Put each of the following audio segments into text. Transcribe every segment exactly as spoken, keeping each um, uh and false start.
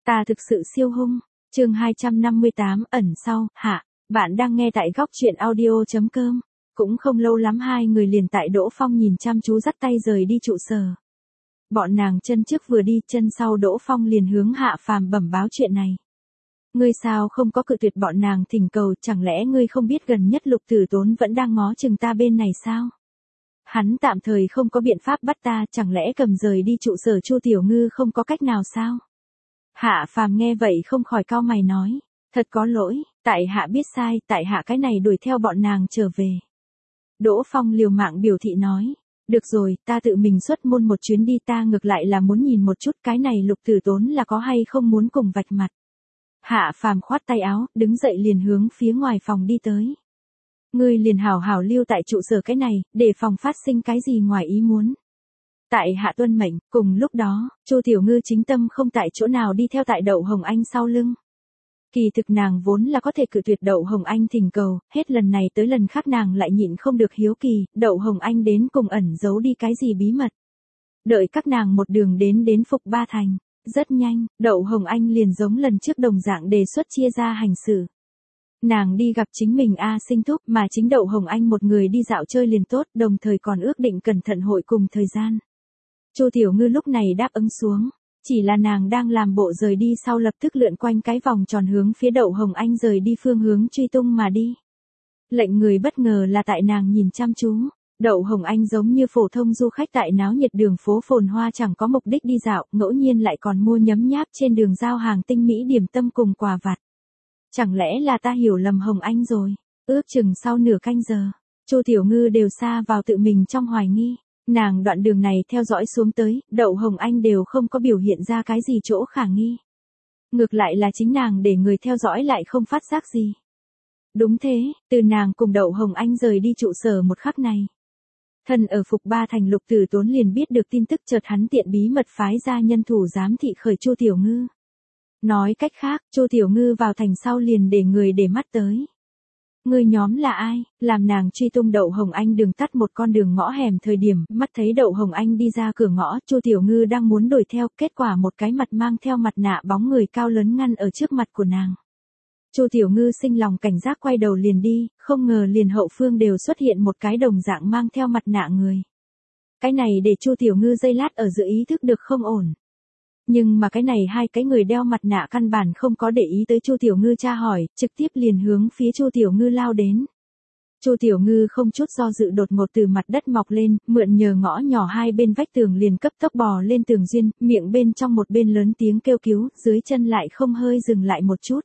Ta thực sự siêu hung. Chương hai trăm năm mươi tám ẩn sau, hạ. Bạn đang nghe tại góc truyện audio chấm com. Cũng không lâu lắm hai người liền tại Đỗ Phong nhìn chăm chú dắt tay rời đi trụ sở. Bọn nàng chân trước vừa đi, chân sau Đỗ Phong liền hướng Hạ Phàm bẩm báo chuyện này. Ngươi sao không có cự tuyệt bọn nàng thỉnh cầu, chẳng lẽ ngươi không biết gần nhất Lục Tử Tốn vẫn đang ngó chừng ta bên này sao? Hắn tạm thời không có biện pháp bắt ta, chẳng lẽ cầm rời đi trụ sở Chu Tiểu Ngư không có cách nào sao? Hạ Phàm nghe vậy không khỏi cau mày nói, thật có lỗi, tại hạ biết sai, tại hạ cái này đuổi theo bọn nàng trở về. Đỗ Phong liều mạng biểu thị nói, được rồi, ta tự mình xuất môn một chuyến đi, ta ngược lại là muốn nhìn một chút cái này Lục Tử Tốn là có hay không muốn cùng vạch mặt. Hạ Phàm khoát tay áo, đứng dậy liền hướng phía ngoài phòng đi tới. Ngươi liền hảo hảo lưu tại trụ sở cái này, để phòng phát sinh cái gì ngoài ý muốn. Tại hạ tuân mệnh. Cùng lúc đó, Chu Tiểu Ngư chính tâm không tại chỗ nào đi theo tại Đậu Hồng Anh sau lưng. Kỳ thực nàng vốn là có thể cự tuyệt Đậu Hồng Anh thỉnh cầu, hết lần này tới lần khác nàng lại nhịn không được hiếu kỳ, Đậu Hồng Anh đến cùng ẩn giấu đi cái gì bí mật. Đợi các nàng một đường đến đến Phục Ba Thành, rất nhanh, Đậu Hồng Anh liền giống lần trước đồng dạng đề xuất chia ra hành xử. Nàng đi gặp chính mình A Sinh Thúc, mà chính Đậu Hồng Anh một người đi dạo chơi liền tốt, đồng thời còn ước định cẩn thận hội cùng thời gian. Chu Tiểu Ngư lúc này đáp ứng xuống, chỉ là nàng đang làm bộ rời đi sau lập tức lượn quanh cái vòng tròn hướng phía Đậu Hồng Anh rời đi phương hướng truy tung mà đi. Lệnh người bất ngờ là tại nàng nhìn chăm chú, Đậu Hồng Anh giống như phổ thông du khách tại náo nhiệt đường phố phồn hoa chẳng có mục đích đi dạo, ngẫu nhiên lại còn mua nhấm nháp trên đường giao hàng tinh mỹ điểm tâm cùng quà vặt. Chẳng lẽ là ta hiểu lầm Hồng Anh rồi? Ước chừng sau nửa canh giờ, Chu Tiểu Ngư đều xa vào tự mình trong hoài nghi. Nàng đoạn đường này theo dõi xuống tới, Đậu Hồng Anh đều không có biểu hiện ra cái gì chỗ khả nghi. Ngược lại là chính nàng để người theo dõi lại không phát giác gì. Đúng thế, từ nàng cùng Đậu Hồng Anh rời đi trụ sở một khắc này. Thân ở Phục Ba Thành Lục Tử Tốn liền biết được tin tức, chợt hắn tiện bí mật phái ra nhân thủ giám thị khởi Chu Tiểu Ngư. Nói cách khác, Chu Tiểu Ngư vào thành sau liền để người để mắt tới. Người nhóm là ai? Làm nàng truy tung Đậu Hồng Anh đường tắt một con đường ngõ hẻm thời điểm, mắt thấy Đậu Hồng Anh đi ra cửa ngõ, Chu Tiểu Ngư đang muốn đuổi theo, kết quả một cái mặt mang theo mặt nạ bóng người cao lớn ngăn ở trước mặt của nàng. Chu Tiểu Ngư sinh lòng cảnh giác quay đầu liền đi, không ngờ liền hậu phương đều xuất hiện một cái đồng dạng mang theo mặt nạ người. Cái này để Chu Tiểu Ngư giây lát ở giữa ý thức được không ổn. Nhưng mà cái này hai cái người đeo mặt nạ căn bản không có để ý tới Chu Tiểu Ngư tra hỏi, trực tiếp liền hướng phía Chu Tiểu Ngư lao đến. Chu Tiểu Ngư không chút do dự đột ngột từ mặt đất mọc lên, mượn nhờ ngõ nhỏ hai bên vách tường liền cấp tốc bò lên tường duyên, miệng bên trong một bên lớn tiếng kêu cứu, dưới chân lại không hơi dừng lại một chút.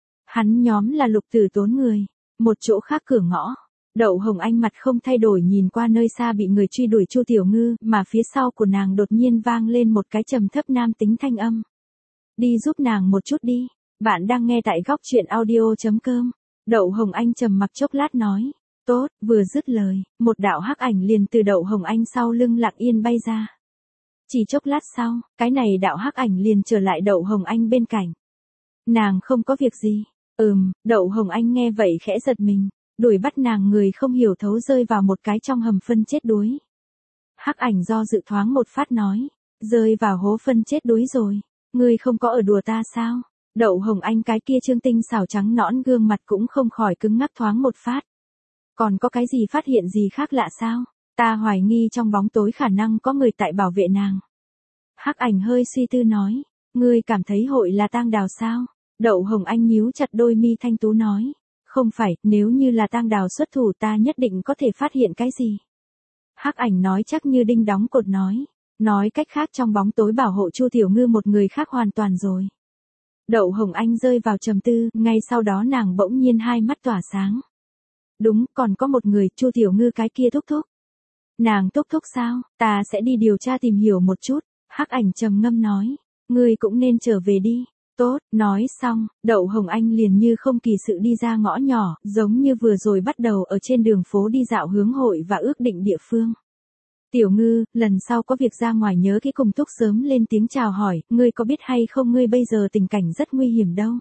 Hắn nhóm là Lục Tử Tốn người. Một chỗ khác cửa ngõ, Đậu Hồng Anh mặt không thay đổi nhìn qua nơi xa bị người truy đuổi Chu Tiểu Ngư, mà phía sau của nàng đột nhiên vang lên một cái trầm thấp nam tính thanh âm. Đi giúp nàng một chút đi, bạn đang nghe tại góc truyện audio chấm com. Đậu Hồng Anh trầm mặc chốc lát nói, tốt, vừa dứt lời, một đạo hắc ảnh liền từ Đậu Hồng Anh sau lưng lặng yên bay ra. Chỉ chốc lát sau, cái này đạo hắc ảnh liền trở lại Đậu Hồng Anh bên cạnh. Nàng không có việc gì. Ừm, Đậu Hồng Anh nghe vậy khẽ giật mình. Đuổi bắt nàng người không hiểu thấu rơi vào một cái trong hầm phân chết đuối. Hắc ảnh do dự thoáng một phát nói, rơi vào hố phân chết đuối rồi, ngươi không có ở đùa ta sao? Đậu Hồng Anh cái kia trương tinh xảo trắng nõn gương mặt cũng không khỏi cứng ngắc thoáng một phát. Còn có cái gì phát hiện gì khác lạ sao? Ta hoài nghi trong bóng tối khả năng có người tại bảo vệ nàng. Hắc ảnh hơi suy tư nói, ngươi cảm thấy hội là Tang Đào sao? Đậu Hồng Anh nhíu chặt đôi mi thanh tú nói. Không phải, nếu như là Tang Đào xuất thủ ta nhất định có thể phát hiện cái gì. Hắc ảnh nói chắc như đinh đóng cột nói. Nói cách khác trong bóng tối bảo hộ Chu Tiểu Ngư một người khác hoàn toàn rồi. Đậu Hồng Anh rơi vào trầm tư, ngay sau đó nàng bỗng nhiên hai mắt tỏa sáng. Đúng, còn có một người, Chu Tiểu Ngư cái kia thúc thúc. Nàng thúc thúc sao, ta sẽ đi điều tra tìm hiểu một chút. Hắc ảnh trầm ngâm nói, ngươi cũng nên trở về đi. Tốt, nói xong, Đậu Hồng Anh liền như không kỳ sự đi ra ngõ nhỏ, giống như vừa rồi bắt đầu ở trên đường phố đi dạo hướng hội và ước định địa phương. Tiểu Ngư, lần sau có việc ra ngoài nhớ cái cùng thúc sớm lên tiếng chào hỏi, ngươi có biết hay không ngươi bây giờ tình cảnh rất nguy hiểm đâu.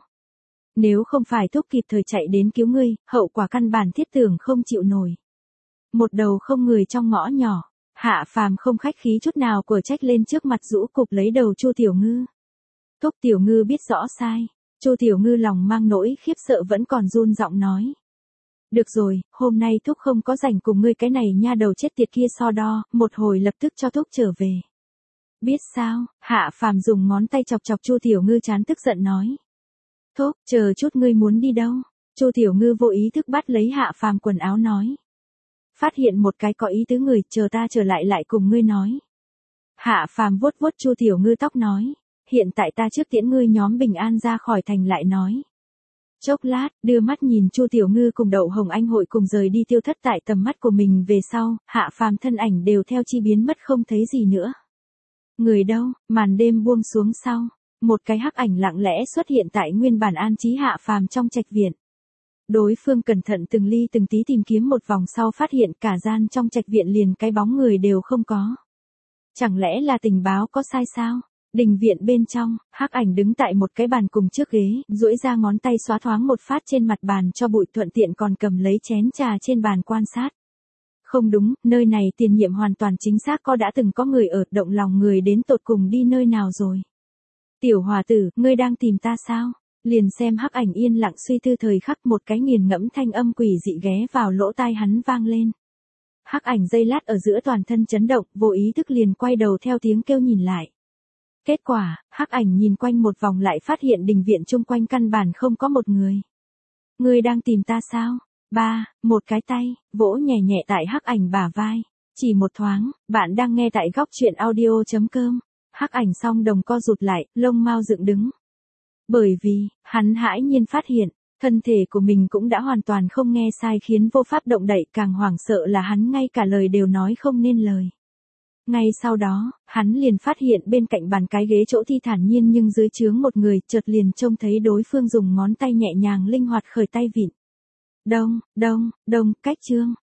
Nếu không phải thúc kịp thời chạy đến cứu ngươi, hậu quả căn bản thiết tưởng không chịu nổi. Một đầu không người trong ngõ nhỏ, Hạ Phàm không khách khí chút nào của trách lên trước mặt rũ cục lấy đầu Chu Tiểu Ngư. Thúc Tiểu Ngư biết rõ sai. Chu Tiểu Ngư lòng mang nỗi khiếp sợ vẫn còn run giọng nói. Được rồi, hôm nay Thúc không có rảnh cùng ngươi cái này nha đầu chết tiệt kia so đo, một hồi lập tức cho Thúc trở về. Biết sao? Hạ Phàm dùng ngón tay chọc chọc Chu Tiểu Ngư trán tức giận nói. Thúc, chờ chút ngươi muốn đi đâu? Chu Tiểu Ngư vô ý thức bắt lấy Hạ Phàm quần áo nói. Phát hiện một cái có ý tứ người, chờ ta trở lại lại cùng ngươi nói. Hạ Phàm vuốt vuốt Chu Tiểu Ngư tóc nói. Hiện tại ta trước tiễn ngươi nhóm bình an ra khỏi thành lại nói. Chốc lát, đưa mắt nhìn Chu Tiểu Ngư cùng Đậu Hồng Anh hội cùng rời đi tiêu thất tại tầm mắt của mình về sau, Hạ Phàm thân ảnh đều theo chi biến mất không thấy gì nữa. Người đâu? Màn đêm buông xuống sau, một cái hắc ảnh lặng lẽ xuất hiện tại nguyên bản an trí Hạ Phàm trong trạch viện. Đối phương cẩn thận từng ly từng tí tìm kiếm một vòng sau phát hiện cả gian trong trạch viện liền cái bóng người đều không có. Chẳng lẽ là tình báo có sai sao? Đình viện bên trong, hắc ảnh đứng tại một cái bàn cùng trước ghế, duỗi ra ngón tay xóa thoáng một phát trên mặt bàn cho bụi, thuận tiện còn cầm lấy chén trà trên bàn quan sát. Không đúng, nơi này tiền nhiệm hoàn toàn chính xác có đã từng có người ở, động lòng người đến tột cùng đi nơi nào rồi. Tiểu hòa tử, ngươi đang tìm ta sao? Liền xem hắc ảnh yên lặng suy tư thời khắc, một cái nghiền ngẫm thanh âm quỷ dị ghé vào lỗ tai hắn vang lên. Hắc ảnh giây lát ở giữa toàn thân chấn động, vô ý thức liền quay đầu theo tiếng kêu nhìn lại. Kết quả, hắc ảnh nhìn quanh một vòng lại phát hiện đình viện chung quanh căn bản không có một người. Ngươi đang tìm ta sao? Ba, một cái tay, vỗ nhẹ nhẹ tại hắc ảnh bả vai. Chỉ một thoáng, bạn đang nghe tại góc truyện audio chấm com. Hắc ảnh song đồng co rụt lại, lông mao dựng đứng. Bởi vì, hắn hãi nhiên phát hiện, thân thể của mình cũng đã hoàn toàn không nghe sai khiến vô pháp động đậy, càng hoảng sợ là hắn ngay cả lời đều nói không nên lời. Ngay sau đó, hắn liền phát hiện bên cạnh bàn cái ghế chỗ thi thản nhiên nhưng dưới trướng một người, chợt liền trông thấy đối phương dùng ngón tay nhẹ nhàng linh hoạt khởi tay vịn. Đông, đông, đông, cách chương.